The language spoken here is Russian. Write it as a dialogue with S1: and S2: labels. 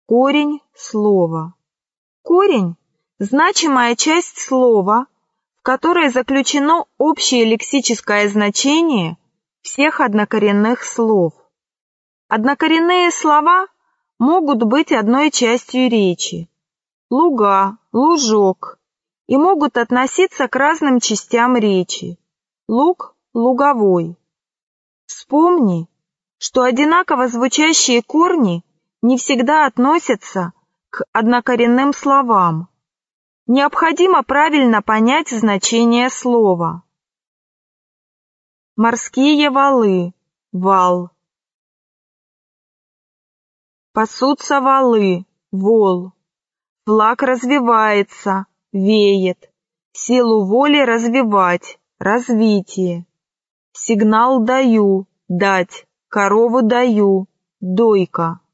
S1: Корень слова. Корень – значимая часть слова, в которой заключено общее лексическое значение всех однокоренных слов. Однокоренные слова могут быть одной частью речи – луга, лужок, и могут относиться к разным частям речи – луг, луговой. Вспомни, что одинаково звучащие корни не всегда относятся к однокоренным словам. Необходимо правильно понять значение слова. Морские валы – вал. Пасутся валы – вол. Флаг развивается – веет. Силу воли развивать – развитие. Сигнал даю – дать. Корову даю – дойка.